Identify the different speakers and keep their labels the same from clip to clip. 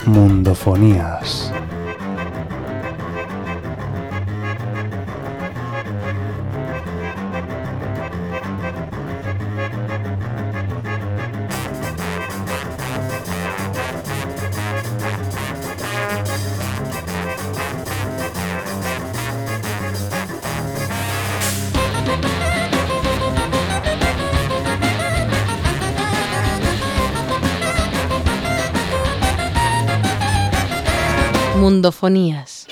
Speaker 1: Mundofonías.
Speaker 2: Mundofonías.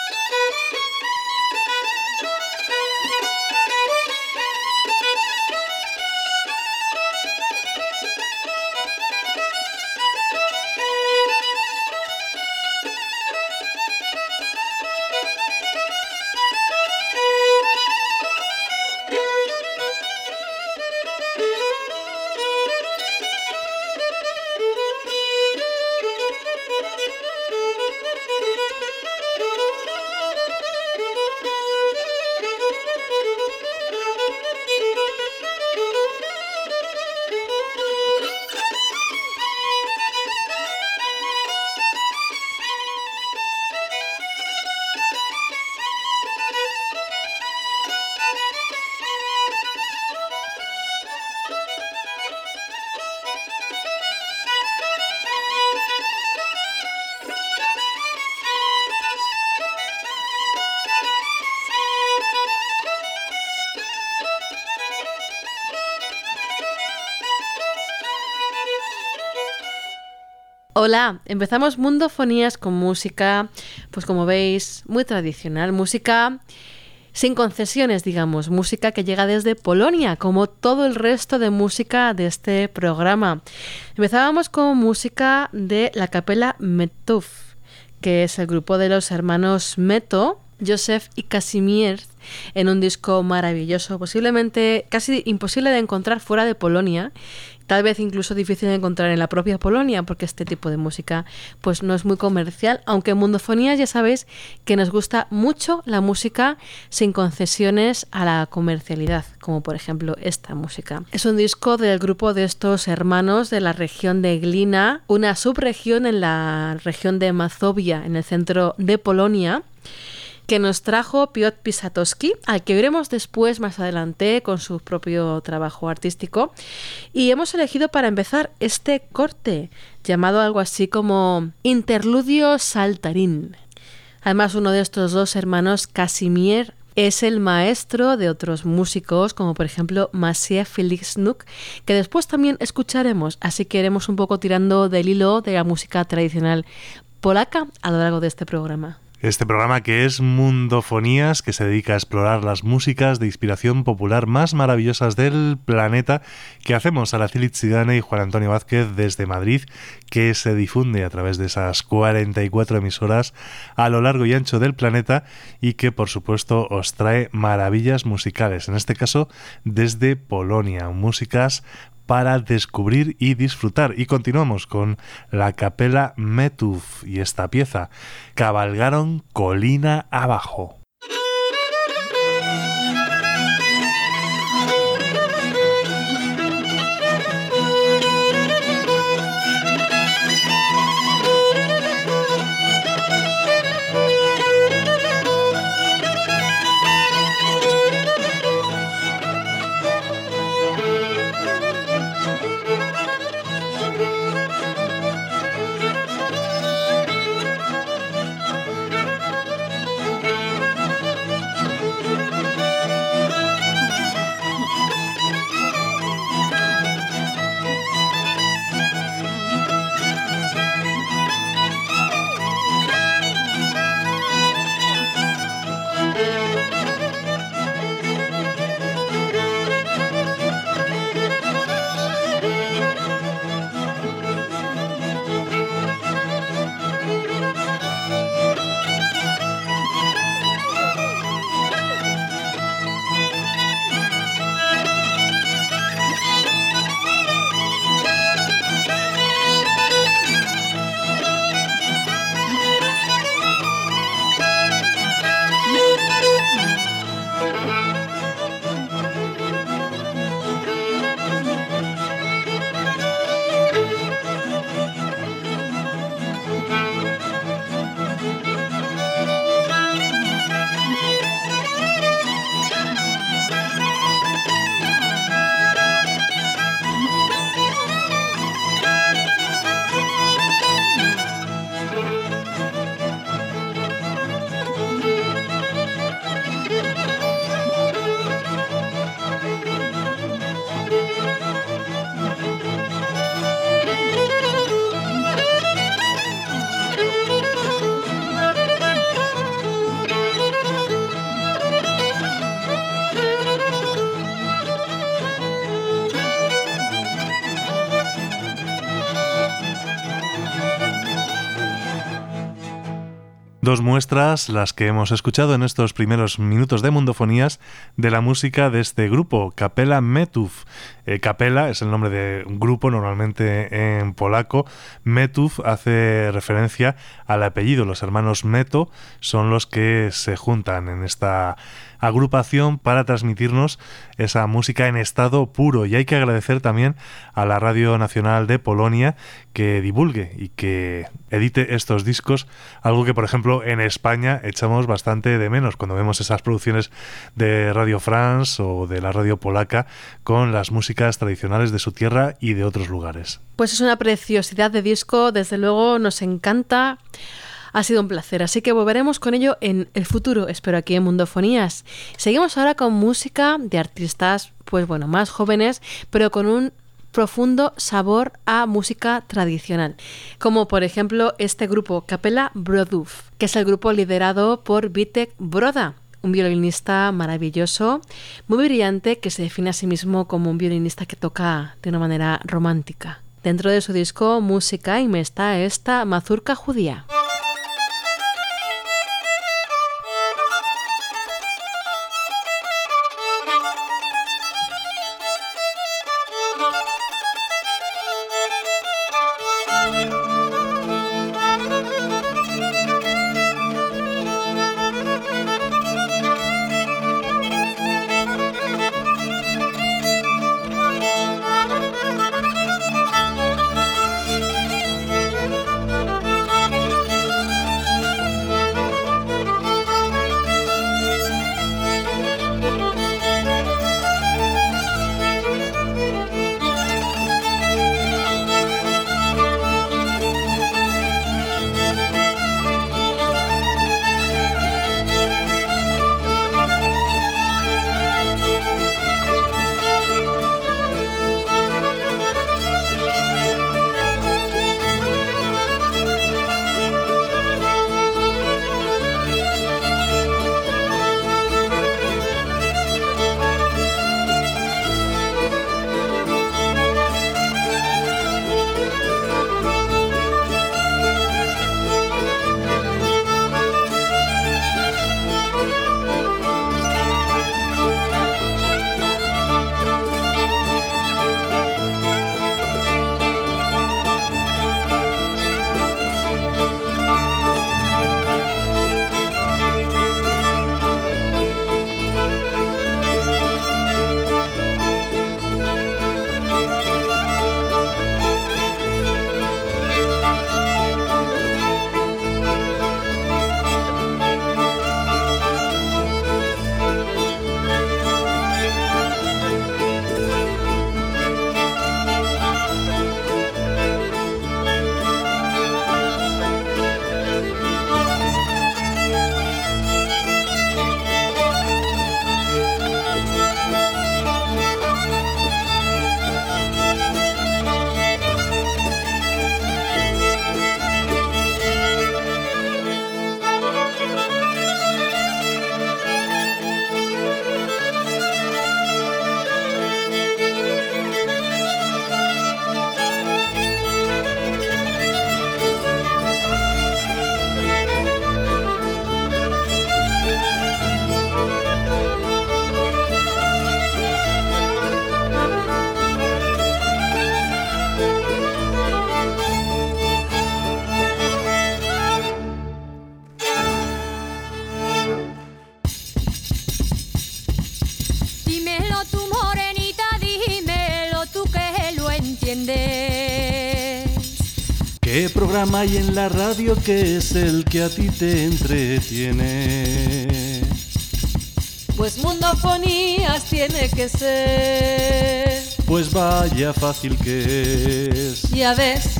Speaker 2: Hola, empezamos Mundofonías con música, pues como veis, muy tradicional, música sin concesiones, digamos, música que llega desde Polonia, como todo el resto de música de este programa. Empezábamos con música de la Capella Metów, que es el grupo de los hermanos Meto, Józef y Kazimierz, en un disco maravilloso, posiblemente casi imposible de encontrar fuera de Polonia, tal vez incluso difícil de encontrar en la propia Polonia, porque este tipo de música pues no es muy comercial, aunque en Mundofonías ya sabéis que nos gusta mucho la música sin concesiones a la comercialidad, como por ejemplo esta música. Es un disco del grupo de estos hermanos de la región de Glina, una subregión en la región de Mazovia, en el centro de Polonia, que nos trajo Piotr Pisatowski, al que veremos después, más adelante, con su propio trabajo artístico. Y hemos elegido para empezar este corte, llamado algo así como Interludio Saltarín. Además, uno de estos dos hermanos, Kazimierz, es el maestro de otros músicos, como por ejemplo Maciej Filicznuk, que después también escucharemos, así que iremos un poco tirando del hilo de la música tradicional polaca a lo largo de este programa.
Speaker 3: Este programa que es Mundofonías, que se dedica a explorar las músicas de inspiración popular más maravillosas del planeta, que hacemos Araceli Zidane y Juan Antonio Vázquez desde Madrid, que se difunde a través de esas 44 emisoras a lo largo y ancho del planeta y que por supuesto os trae maravillas musicales, en este caso desde Polonia, músicas para descubrir y disfrutar. Y continuamos con la Capella Metów y esta pieza, Cabalgaron colina abajo. Dos muestras las que hemos escuchado en estos primeros minutos de Mundofonías de la música de este grupo, Kapela Metów. Kapela es el nombre de un grupo, normalmente en polaco. Metów hace referencia al apellido. Los hermanos Meto son los que se juntan en esta agrupación para transmitirnos esa música en estado puro. Y hay que agradecer también a la Radio Nacional de Polonia que divulgue y que edite estos discos, algo que por ejemplo en España echamos bastante de menos cuando vemos esas producciones de Radio France o de la radio polaca con las músicas tradicionales de su tierra y de otros lugares.
Speaker 2: Pues es una preciosidad de disco, desde luego nos encanta. Ha sido un placer, así que volveremos con ello en el futuro, espero, aquí en Mundofonías. Seguimos ahora con música de artistas, pues bueno, más jóvenes, pero con un profundo sabor a música tradicional, como por ejemplo este grupo Kapela Brodów, que es el grupo liderado por Witek Broda, un violinista maravilloso, muy brillante, que se define a sí mismo como un violinista que toca de una manera romántica. Dentro de su disco Música y me está esta mazurka judía.
Speaker 1: ¿Qué programa hay en la radio que es el que a ti te entretiene?
Speaker 2: Pues Mundofonías tiene que ser.
Speaker 1: Pues vaya fácil que es.
Speaker 2: Ya ves.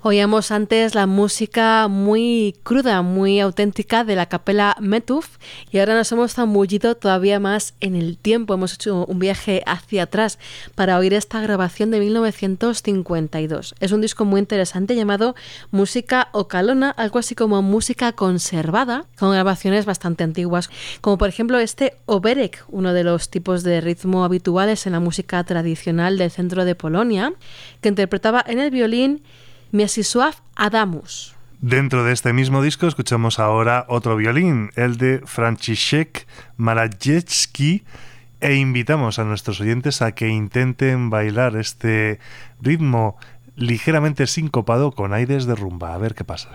Speaker 2: Oíamos antes la música muy cruda, muy auténtica de la capela Metuf y ahora nos hemos zambullido todavía más en el tiempo. Hemos hecho un viaje hacia atrás para oír esta grabación de 1952. Es un disco muy interesante llamado Música Ocalona, algo así como música conservada, con grabaciones bastante antiguas, como por ejemplo este Oberek, uno de los tipos de ritmo habituales en la música tradicional del centro de Polonia, que interpretaba en el violín Mieczysław Adamus.
Speaker 3: Dentro de este mismo disco escuchamos ahora otro violín, el de Franciszek Malajiewski, e invitamos a nuestros oyentes a que intenten bailar este ritmo ligeramente sincopado con aires de rumba. A ver qué pasa.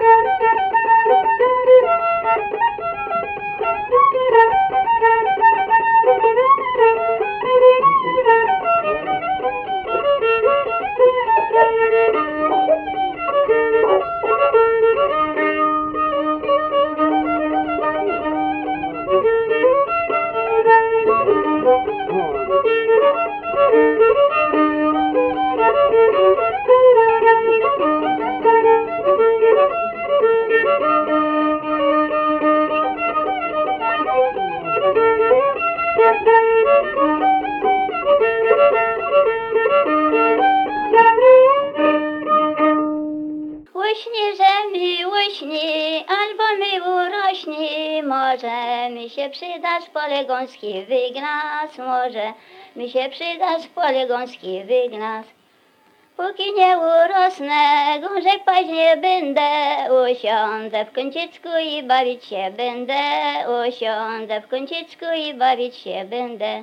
Speaker 4: Może mi się przydać w pole gąski wygnać, może mi się przydać w pole gąski wygnać. Póki nie urosnę, gążek paść nie będę, usiądę w kącicku i bawić się będę, usiądę w kącicku i bawić się będę.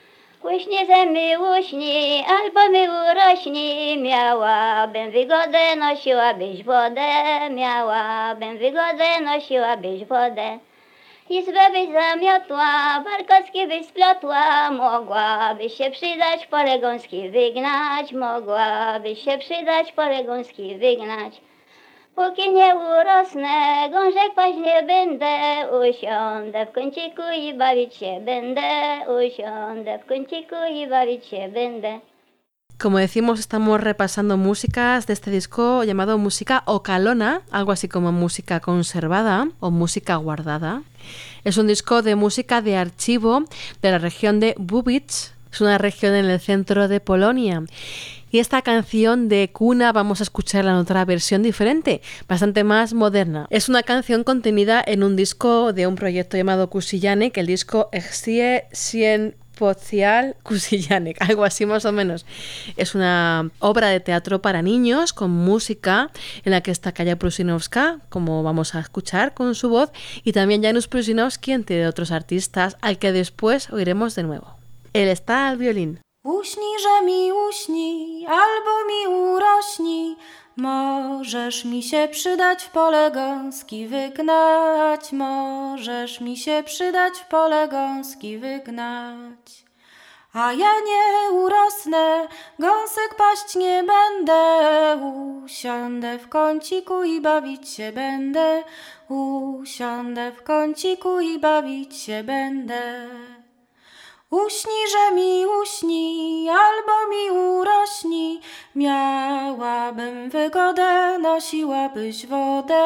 Speaker 4: Łyśnie ze mi łyśni, albo mi urośni, miałabym wygodę, nosiłabyś wodę, miałabym wygodę, nosiłabyś wodę. Izbę byś zamiotła, warkocki byś splotła, mogłabyś się przydać, pole gąski wygnać, mogłabyś się przydać, pole gąski wygnać. Póki nie urosnę, gążek paść nie będę, usiądę w kąciku i bawić się będę, usiądę w kąciku i bawić się będę.
Speaker 2: Como decimos, estamos repasando músicas de este disco llamado Música Ocalona, algo así como música conservada o música guardada. Es un disco de música de archivo de la región de Bubic, es una región en el centro de Polonia. Y esta canción de cuna vamos a escucharla en otra versión diferente, bastante más moderna. Es una canción contenida en un disco de un proyecto llamado Kusijanek, el disco Excie 100 Pocial Kusijanek, algo así más o menos. Es una obra de teatro para niños con música en la que está Kaja Prusinowska, como vamos a escuchar con su voz, y también Janusz Prusinowski, entre otros artistas, al que después oiremos de nuevo. Él está al violín.
Speaker 5: Uśnij, że mi uśnij, albo mi urośnij, możesz mi się przydać w pole gąski wygnać, możesz mi się przydać w pole gąski wygnać. A ja nie urosnę, gąsek paść nie będę, usiądę w kąciku i bawić się będę, usiądę w kąciku i bawić się będę. Uśnij, że mi uśnij, albo mi urośnij, miałabym wygodę, nosiłabyś wodę,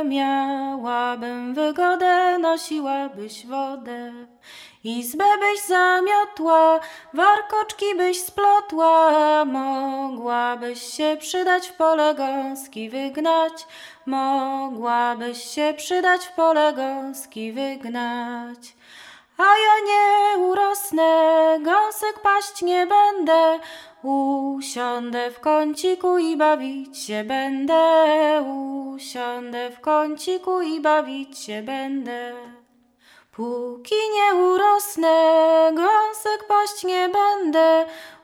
Speaker 5: miałabym wygodę, nosiłabyś wodę. Izbę byś zamiotła, warkoczki byś splotła, mogłabyś się przydać w pole gąski wygnać, mogłabyś się przydać w pole gąski wygnać. A ja nie urosnę, gąsek paść nie będę, usiądę w kąciku i bawić się będę, usiądę w kąciku i bawić się będę. Póki nie urosnę, gąsek paść nie będę,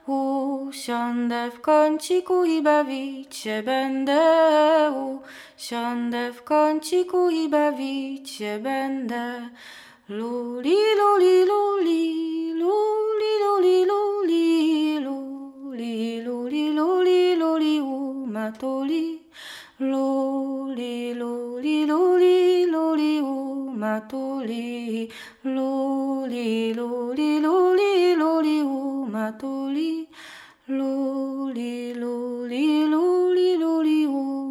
Speaker 5: usiądę w kąciku i bawić się będę, usiądę w kąciku i bawić się będę. Luli, luli, luli, luli, luli, luli, luli, luli, luli, luli, matuli. Luli, luli, luli, luli, matuli. Luli, luli, luli, luli, matuli. Luli, luli, luli, luli,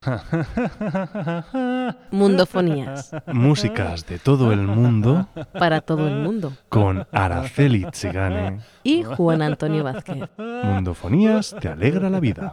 Speaker 2: Mundofonías.
Speaker 3: Músicas de todo el mundo
Speaker 2: Para todo el mundo.
Speaker 3: con Araceli Tsigane.
Speaker 2: Y Juan Antonio Vázquez.
Speaker 3: Mundofonías te alegra la vida.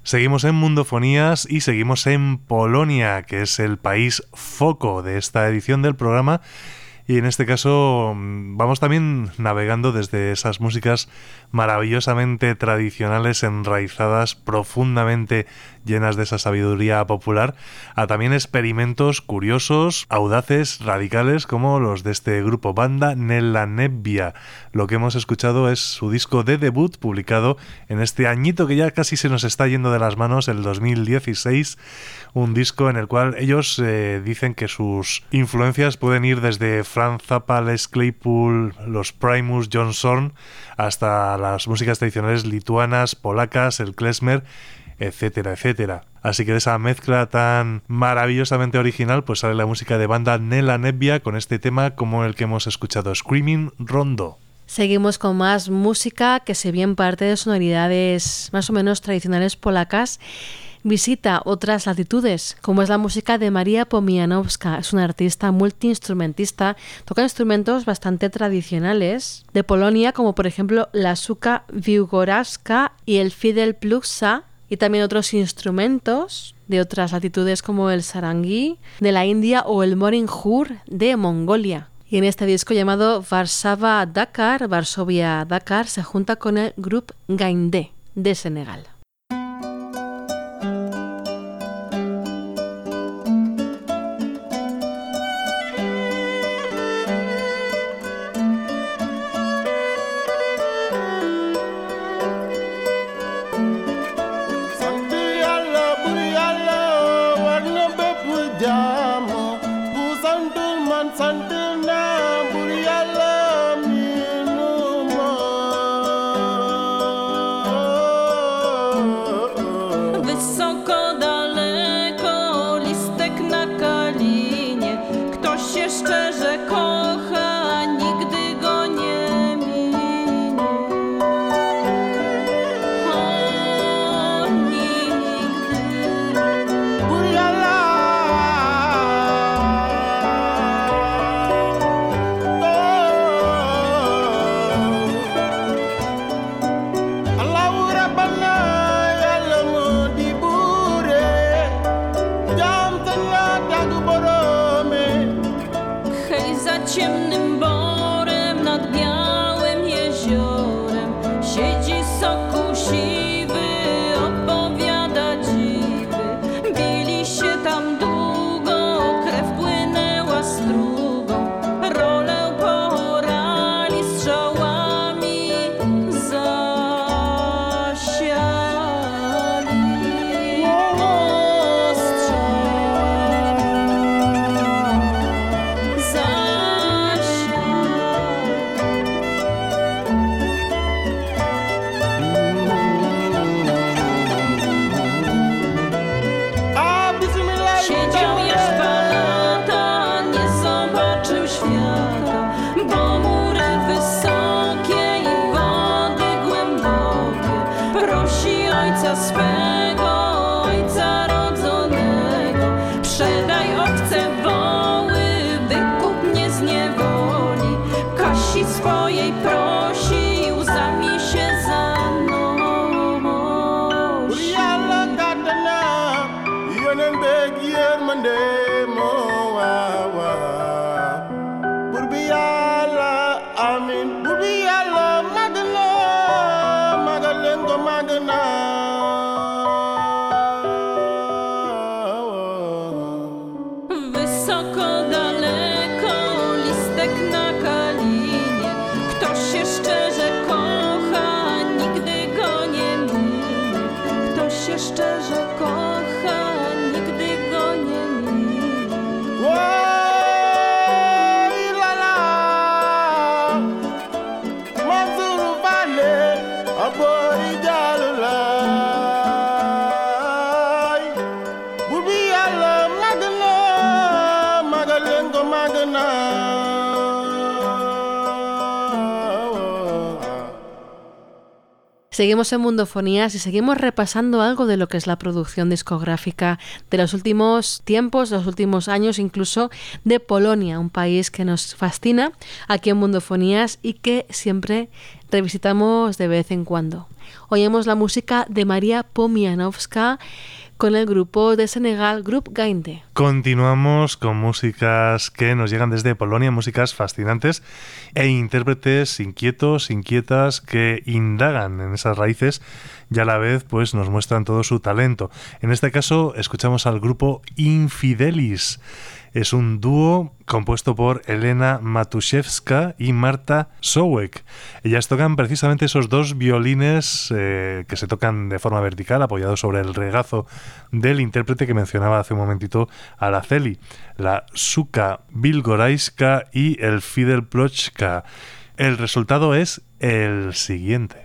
Speaker 3: Seguimos en Mundofonías y seguimos en Polonia, que es el país foco de esta edición del programa. Y en este caso vamos también navegando desde esas músicas maravillosamente tradicionales, enraizadas, profundamente llenas de esa sabiduría popular, a también experimentos curiosos, audaces, radicales, como los de este grupo banda Nella Nebbia. Lo que hemos escuchado es su disco de debut, publicado en este añito que ya casi se nos está yendo de las manos, el 2016, un disco en el cual ellos dicen que sus influencias pueden ir desde Franz Zappa, Les Claypool, los Primus, John Zorn, hasta las músicas tradicionales lituanas, polacas, el klezmer, etcétera, etcétera. Así que de esa mezcla tan maravillosamente original, pues sale la música de banda Nella Nebbia con este tema como el que hemos escuchado, Screaming Rondo.
Speaker 2: Seguimos con más música que, si bien parte de sonoridades más o menos tradicionales polacas, visita otras latitudes, como es la música de Maria Pomianowska. Es una artista multiinstrumentista, toca instrumentos bastante tradicionales de Polonia, como por ejemplo la suka wiłgorajska y el fidel plusa, y también otros instrumentos de otras latitudes como el sarangi de la India o el morinjur de Mongolia. Y en este disco llamado Varsovia Dakar, se junta con el grupo Gaindé de Senegal.
Speaker 5: Wysoko, daleko, listek na kalinie. Kto się
Speaker 2: Seguimos en Mundofonías y seguimos repasando algo de lo que es la producción discográfica de los últimos tiempos, los últimos años, incluso de Polonia, un país que nos fascina aquí en Mundofonías y que siempre revisitamos de vez en cuando. Oímos la música de Maria Pomianowska con el grupo de Senegal Group Gainde.
Speaker 3: Continuamos con músicas que nos llegan desde Polonia, músicas fascinantes e intérpretes inquietos, inquietas, que indagan en esas raíces y a la vez pues nos muestran todo su talento. En este caso escuchamos al grupo Infidelis. Es un dúo compuesto por Elena Matuszewska y Marta Sołek. Ellas tocan precisamente esos dos violines que se tocan de forma vertical, apoyados sobre el regazo del intérprete que mencionaba hace un momentito, Araceli, la Suka Bilgorajska y el Fidelplochka. El resultado es el siguiente.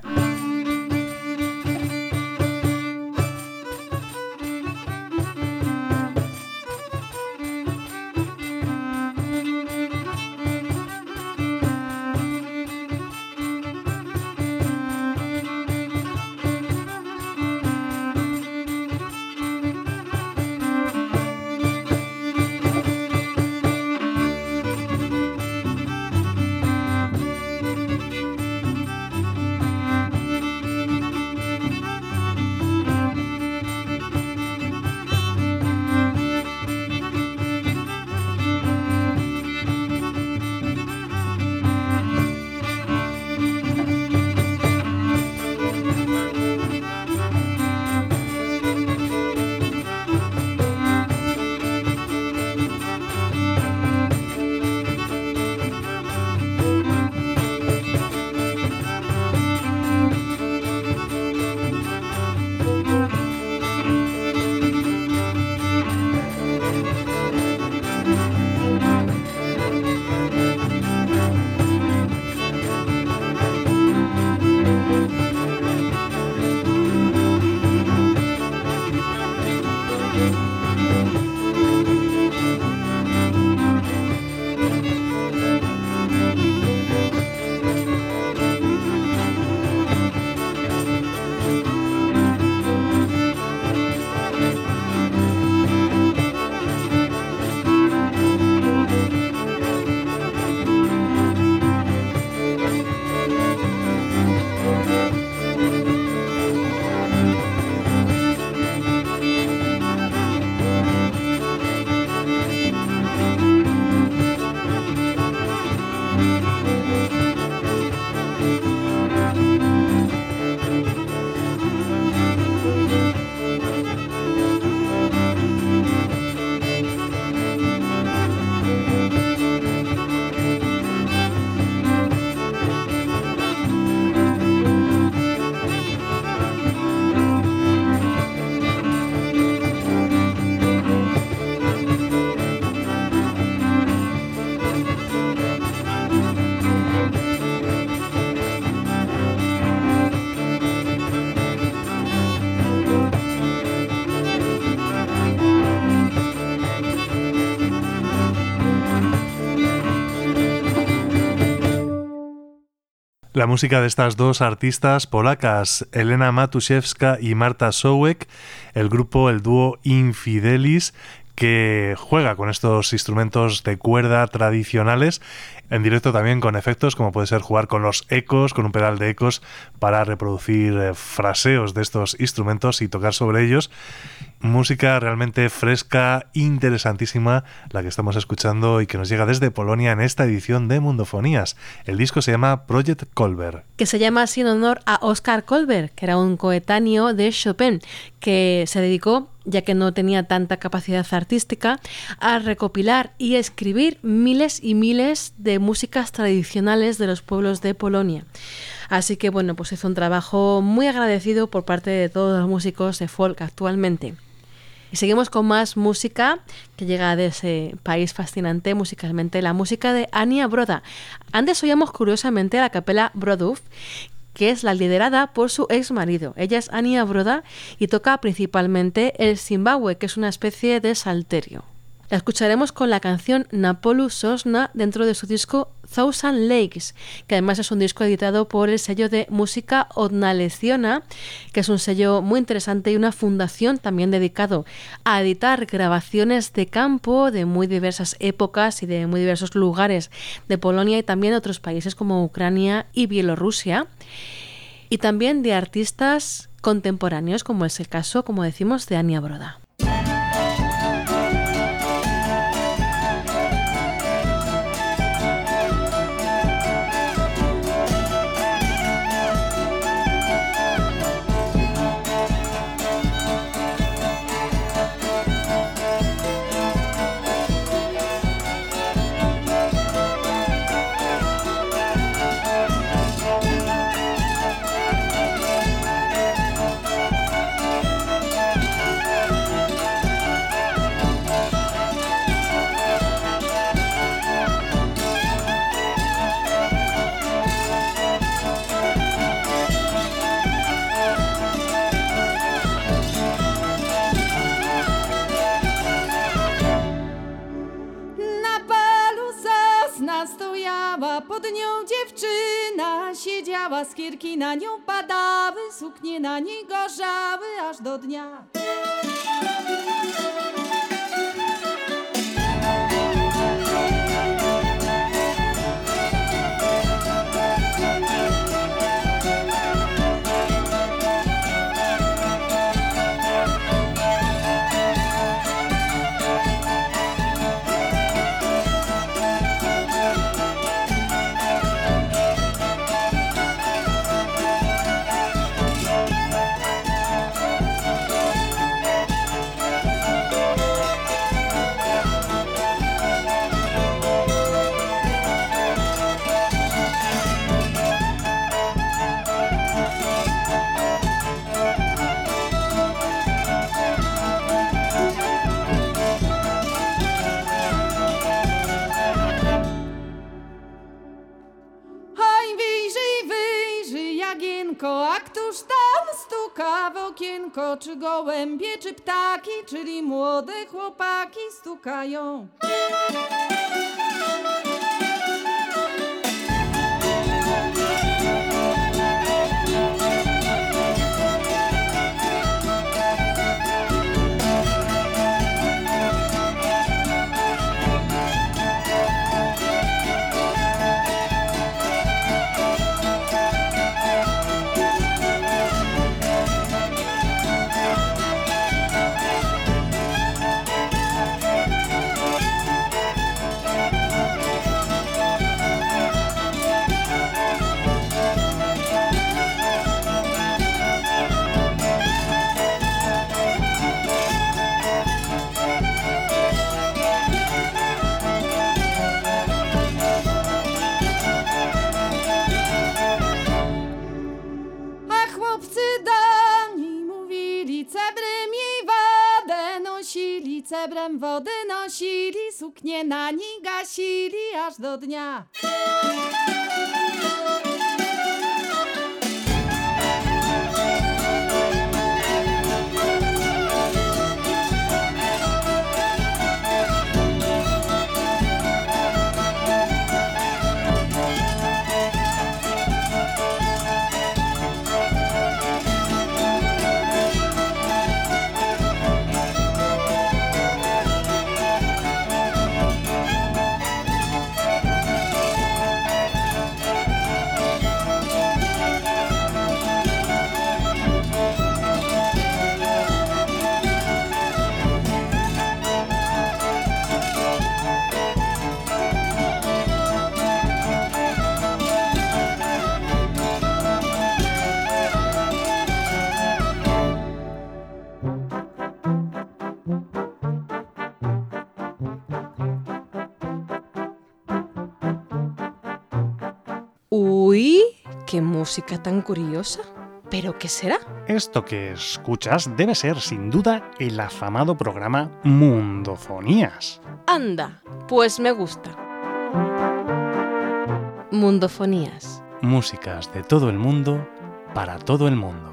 Speaker 3: La música de estas dos artistas polacas, Elena Matuszewska y Marta Sołek, el dúo Infidelis, que juega con estos instrumentos de cuerda tradicionales, en directo también con efectos como puede ser jugar con los ecos, con un pedal de ecos para reproducir fraseos de estos instrumentos y tocar sobre ellos. Música realmente fresca, interesantísima, la que estamos escuchando y que nos llega desde Polonia en esta edición de Mundofonías. El disco se llama Project Kolber.
Speaker 2: Que se llama así en honor a Oskar Kolber, que era un coetáneo de Chopin, que se dedicó, ya que no tenía tanta capacidad artística, a recopilar y escribir miles y miles de músicas tradicionales de los pueblos de Polonia. Así que bueno, pues hizo un trabajo muy agradecido por parte de todos los músicos de folk actualmente. Y seguimos con más música que llega de ese país fascinante musicalmente, la música de Ania Broda. Antes oíamos curiosamente a la capela Brodów, que es la liderada por su ex marido. Ella es Ania Broda y toca principalmente el Zimbabue, que es una especie de salterio. La escucharemos con la canción Napolu Sosna dentro de su disco Thousand Lakes, que además es un disco editado por el sello de música Odnaleciona, que es un sello muy interesante y una fundación también dedicado a editar grabaciones de campo de muy diversas épocas y de muy diversos lugares de Polonia y también de otros países como Ucrania y Bielorrusia, y también de artistas contemporáneos, como es el caso, como decimos, de Ania Broda.
Speaker 5: Pod nią dziewczyna siedziała, skierki na nią padały, suknie na niej gorzały aż do dnia. A któż tam stuka w okienko? Czy gołębie, czy ptaki, czyli młode chłopaki stukają? Cebrem wody nosili, suknie na niej gasili aż do dnia.
Speaker 2: Uy, qué música tan curiosa. ¿Pero qué será?
Speaker 6: Esto que escuchas debe ser, sin duda, el afamado programa Mundofonías.
Speaker 2: Anda, pues me gusta. Mundofonías.
Speaker 6: Músicas de todo el mundo, para todo el mundo.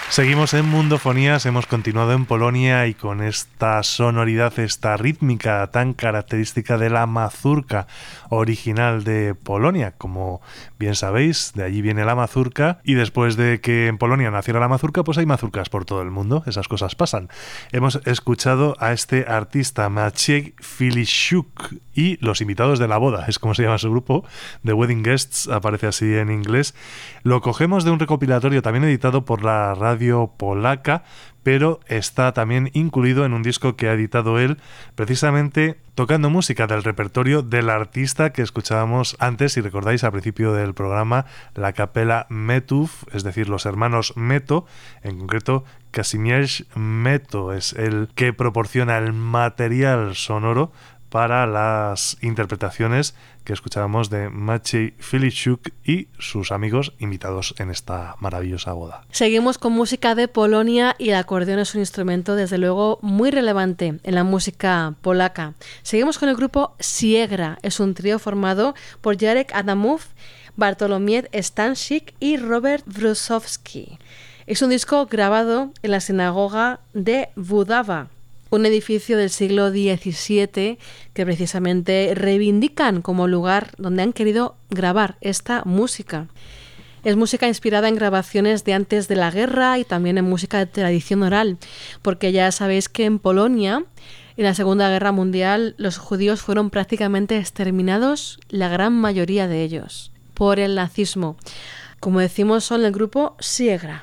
Speaker 3: Seguimos en Mundofonías, hemos continuado en Polonia y con esta sonoridad, esta rítmica tan característica de la mazurka original de Polonia. Como bien sabéis, de allí viene la mazurka y después de que en Polonia naciera la mazurka, pues hay mazurkas por todo el mundo, esas cosas pasan. Hemos escuchado a este artista Maciej Filisiuk y Los Invitados de la Boda, es como se llama su grupo, The Wedding Guests, aparece así en inglés. Lo cogemos de un recopilatorio también editado por la radio polaca, pero está también incluido en un disco que ha editado él, precisamente tocando música del repertorio del artista que escuchábamos antes, si recordáis al principio del programa, la capela Metów, es decir, los hermanos Meto, en concreto Kazimierz Meto es el que proporciona el material sonoro para las interpretaciones que escuchábamos de Maciej Filisiuk y sus amigos invitados en esta maravillosa boda.
Speaker 2: Seguimos con música de Polonia y el acordeón es un instrumento desde luego muy relevante en la música polaca. Seguimos con el grupo Siegra, es un trío formado por Jarek Adamów, Bartłomiej Stańczyk y Robert Wróżowski. Es un disco grabado en la sinagoga de Włodawa, un edificio del siglo XVII que precisamente reivindican como lugar donde han querido grabar esta música. Es música inspirada en grabaciones de antes de la guerra y también en música de tradición oral, porque ya sabéis que en Polonia, en la Segunda Guerra Mundial, los judíos fueron prácticamente exterminados, la gran mayoría de ellos, por el nazismo. Como decimos, son el grupo Siegra.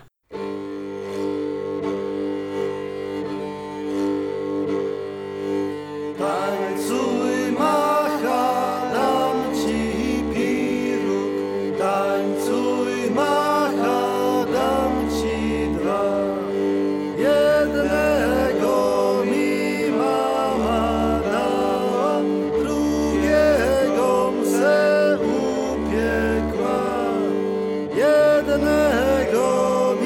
Speaker 1: Tańcuj, macha, dam ci piruk. Tańcuj, macha, dam ci dwa. Jednego mi mama dała, drugiego se upiekła. Jednego mi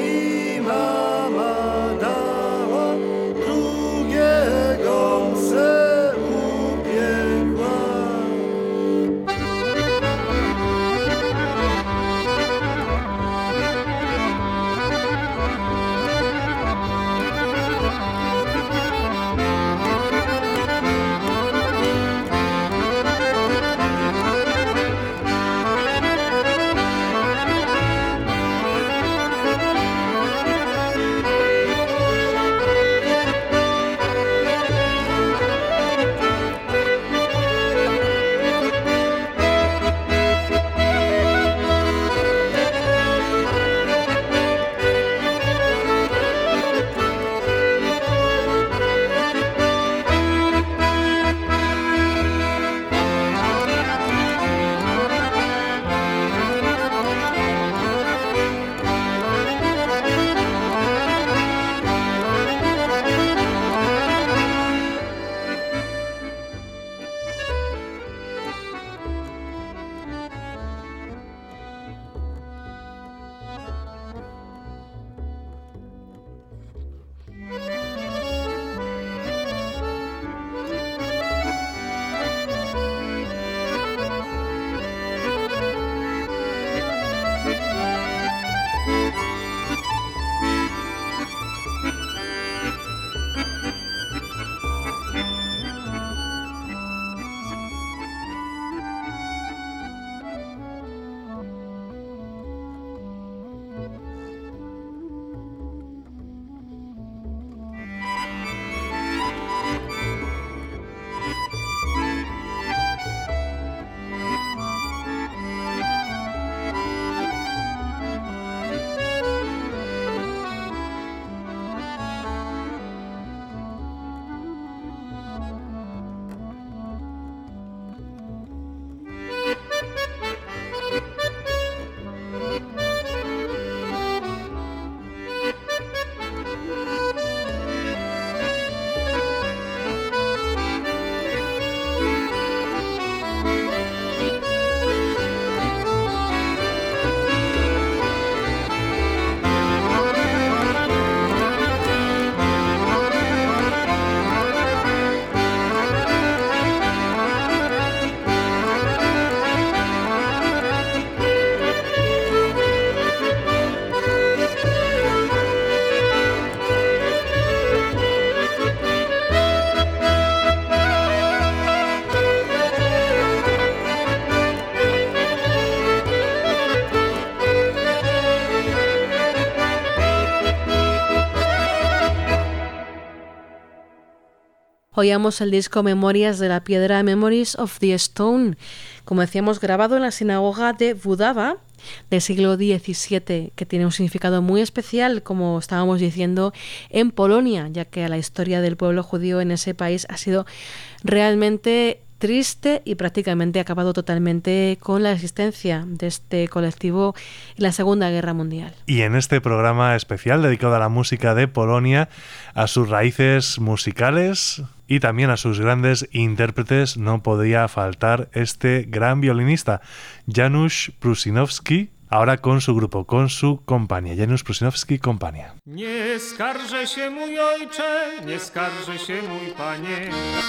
Speaker 2: Oíamos el disco Memorias de la Piedra, Memories of the Stone, como decíamos, grabado en la sinagoga de Vudava del siglo XVII, que tiene un significado muy especial, como estábamos diciendo, en Polonia, ya que la historia del pueblo judío en ese país ha sido realmente triste y prácticamente ha acabado totalmente con la existencia de este colectivo en la Segunda Guerra Mundial.
Speaker 3: Y en este programa especial dedicado a la música de Polonia, a sus raíces musicales y también a sus grandes intérpretes, no podía faltar este gran violinista, Janusz Prusinowski, ahora con su grupo, con su compañía, Janusz Prusinowski Kompania.
Speaker 7: Nie skarżę się mój ojcze, nie skarżę się mój panie,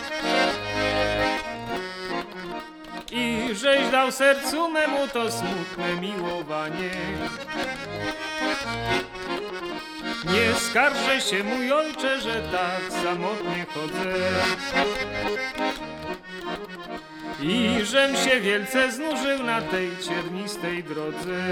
Speaker 7: i żeś dał sercu memu to smutne miłowanie. Nie skarżę się mój ojcze, że tak samotnie chodzę i żem się wielce znużył na tej ciernistej drodze.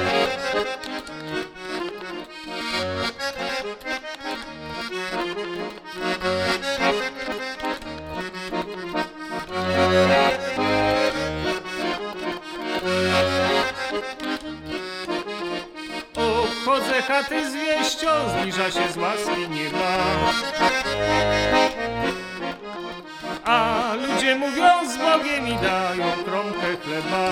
Speaker 7: Obchodzę chaty z wieścią, zbliża się z łaski nieba, a ludzie mówią z Bogiem i dają kromkę chleba.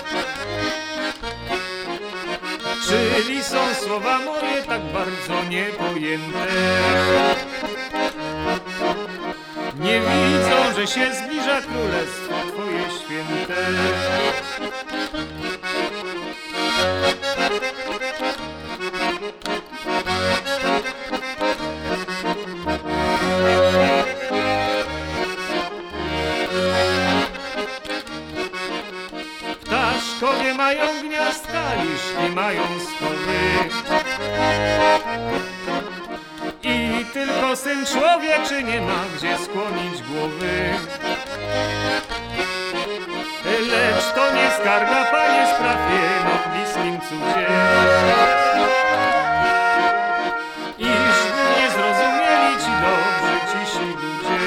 Speaker 7: Czyli są słowa moje tak bardzo niepojęte? Nie widzą, że się zbliża królestwo Twoje święte. Ptaszkowie mają gniazdka, liszki mają schody i tylko syn człowieczy nie ma gdzie skłonić głowy. Lecz to nie skarga, Panie, sprawie na bliskim cudzie, iż nie zrozumieli ci dobrzy cisi ludzie.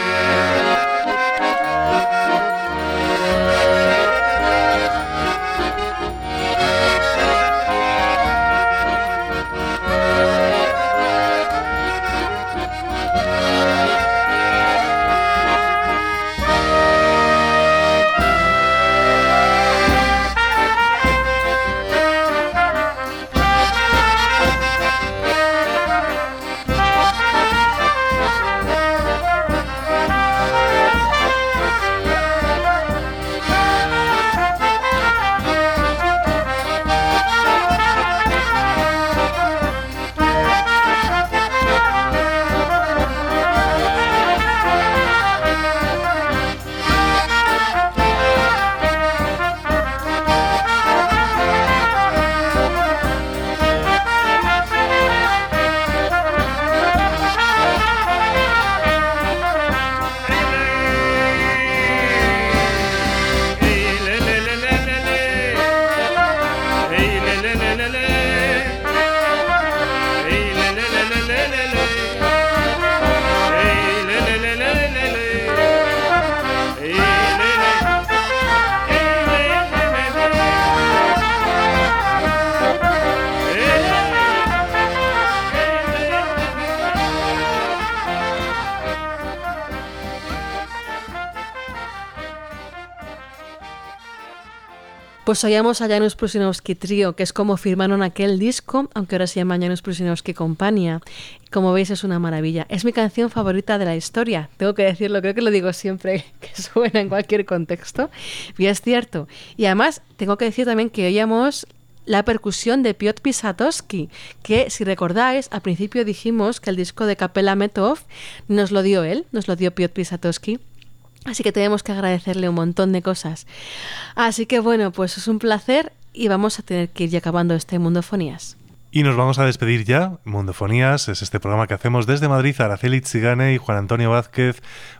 Speaker 2: Pues oíamos a Janusz Prusinowski Trio, que es como firmaron aquel disco, aunque ahora se llama Janusz Prusinowski Kompania. Como veis, es una maravilla. Es mi canción favorita de la historia. Tengo que decirlo, creo que lo digo siempre, que suena en cualquier contexto. Y es cierto. Y además, tengo que decir también que oíamos la percusión de Piotr Pisatowski, que, si recordáis, al principio dijimos que el disco de Kapela Metov nos lo dio él, nos lo dio Piotr Pisatowski. Así que tenemos que agradecerle un montón de cosas. Así que bueno, pues es un placer y vamos a tener que ir ya acabando este Mundofonías.
Speaker 3: Y nos vamos a despedir ya. Mundofonías es este programa que hacemos desde Madrid. Araceli Tzigane y Juan Antonio Vázquez.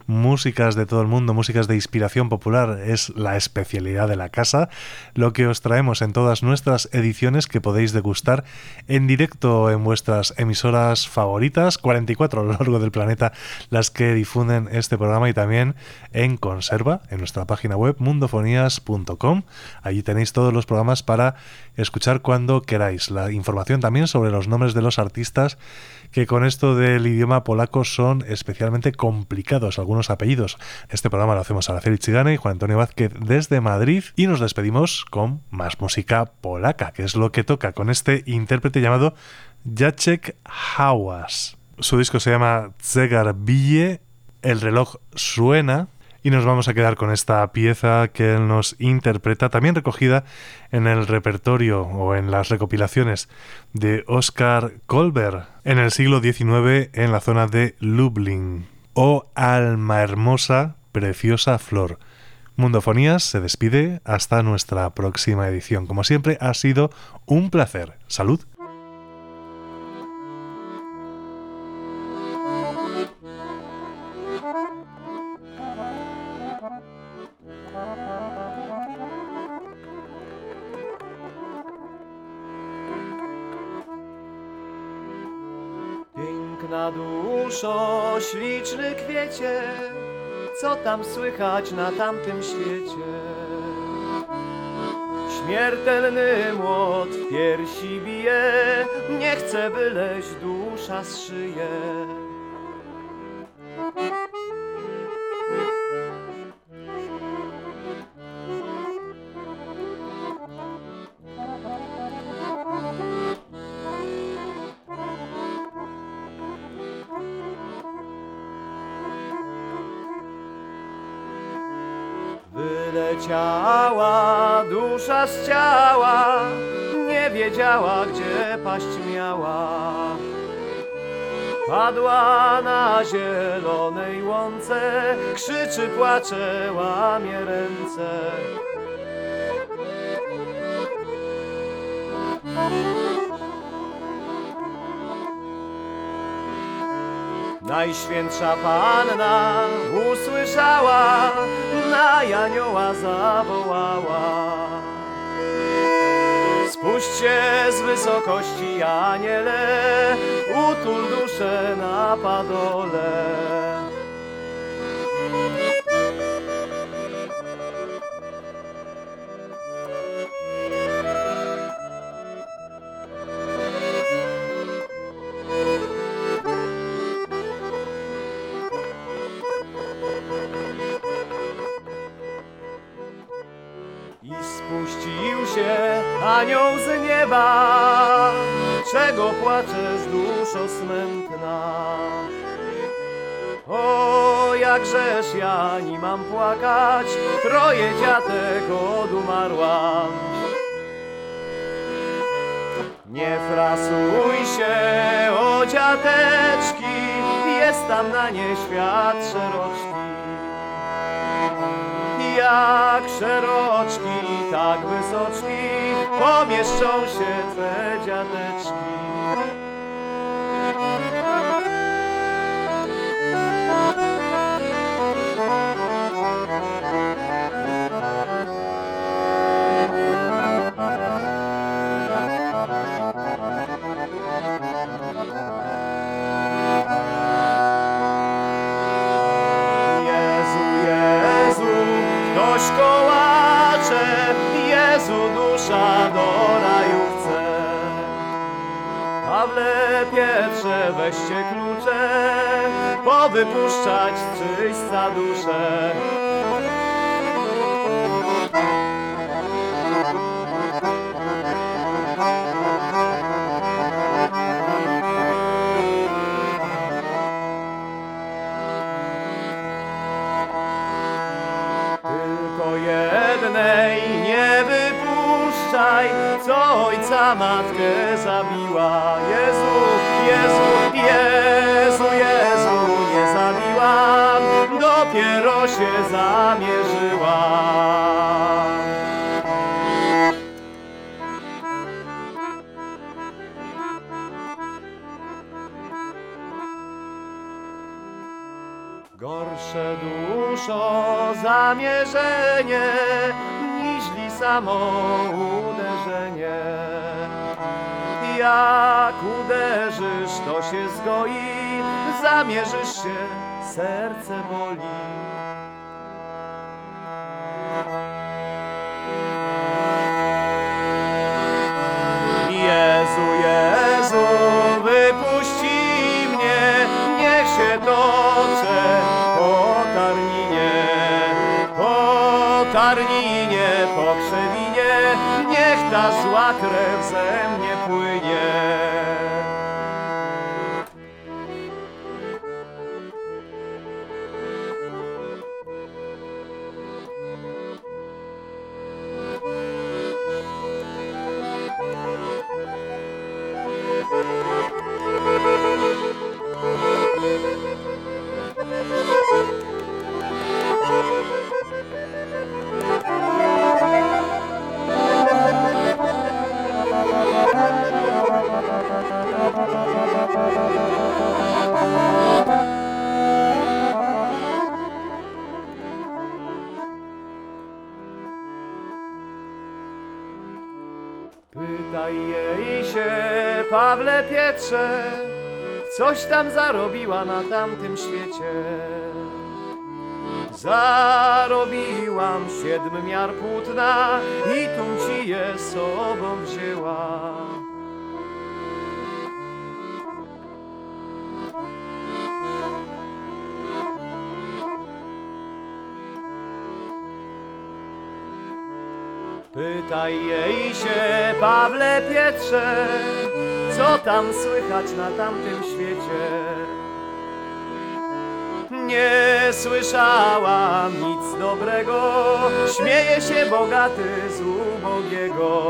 Speaker 3: músicas de todo el mundo, músicas de inspiración popular, es la especialidad de la casa, lo que os traemos en todas nuestras ediciones que podéis degustar en directo en vuestras emisoras favoritas, 44 a lo largo del planeta las que difunden este programa, y también en conserva, en nuestra página web mundofonías.com. Allí tenéis todos los programas para escuchar cuando queráis. La información también sobre los nombres de los artistas, que con esto del idioma polaco son especialmente complicados algunos apellidos. Este programa lo hacemos Araceli Chigane y Juan Antonio Vázquez desde Madrid, y nos despedimos con más música polaca, que es lo que toca con este intérprete llamado Jacek Hałas. Su disco se llama Zegar bije, el reloj suena, y nos vamos a quedar con esta pieza que él nos interpreta, también recogida en el repertorio o en las recopilaciones de Oskar Kolber en el siglo XIX en la zona de Lublin. Oh alma hermosa, preciosa flor. Mundofonías se despide hasta nuestra próxima edición. Como siempre, ha sido un placer. Salud.
Speaker 1: Piękna duszo, śliczny kwiecie, co tam słychać na tamtym świecie? Śmiertelny młot w piersi bije, nie chcę, byleś dusza zszyje. Wyleciała dusza z ciała, nie wiedziała, gdzie paść miała. Padła na zielonej łące, krzyczy, płacze, łamie ręce. Najświętsza Panna usłyszała, na Janioła zawołała. Spuść się z wysokości, Aniele, utul duszę na padole. Spuścił się anioł z nieba, czego płaczesz, duszo smętna? O, jakżeż ja nie mam płakać, troje dziatek odumarłam. Nie frasuj się, o dziateczki, jest tam na nie świat szeroczki. Jak szeroczki, tak wysoczki, pomieszczą się twe dziadeczki. Ktoś kołacze, Jezu, dusza do raju chce. Pawle, Pietrze, weźcie klucze, powypuszczać z czyśćca duszę. Jednej nie wypuszczaj, co ojca matkę zabiła. Jezu, Jezu, Jezu, Jezu, nie zabiłam, dopiero się zamierzyła. Gorsze duszo zamierzenie, niźli samo uderzenie. Jak uderzysz, to się zgoi, zamierzysz się, serce boli. Jezu, Jezu, wypuści mnie, niech się toczę po tarninie, po krzewinie, niech ta zła krew ze mnie płynie. Pytaj jej się, Pawle Pietrze, coś tam zarobiła na tamtym świecie. Zarobiłam 7 miar płótna i tum ci je sobą wzięła. Pytaj jej się, Pawle Pietrze, co tam słychać na tamtym świecie. Nie słyszałam nic dobrego, śmieje się bogaty z ubogiego.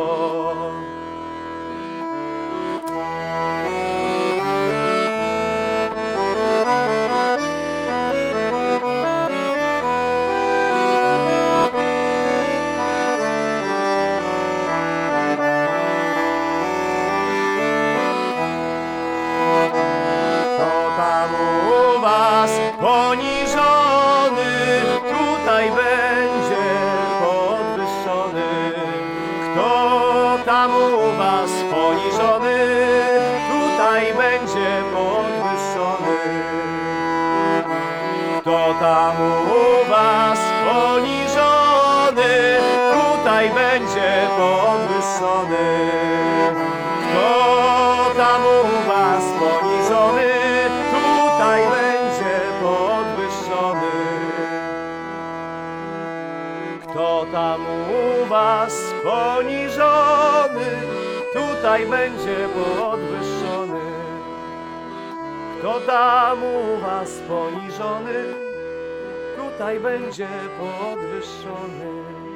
Speaker 1: Poniżony, tutaj będzie podwyższony. Kto tam u was poniżony, tutaj będzie podwyższony. Kto tam u was poniżony, tutaj będzie podwyższony. Kto tam u was poniżony, tutaj będzie podwyższony. Kto tam u was poniżony, tutaj będzie podwyższony. Kto tam u was poniżony, tutaj będzie podwyższony.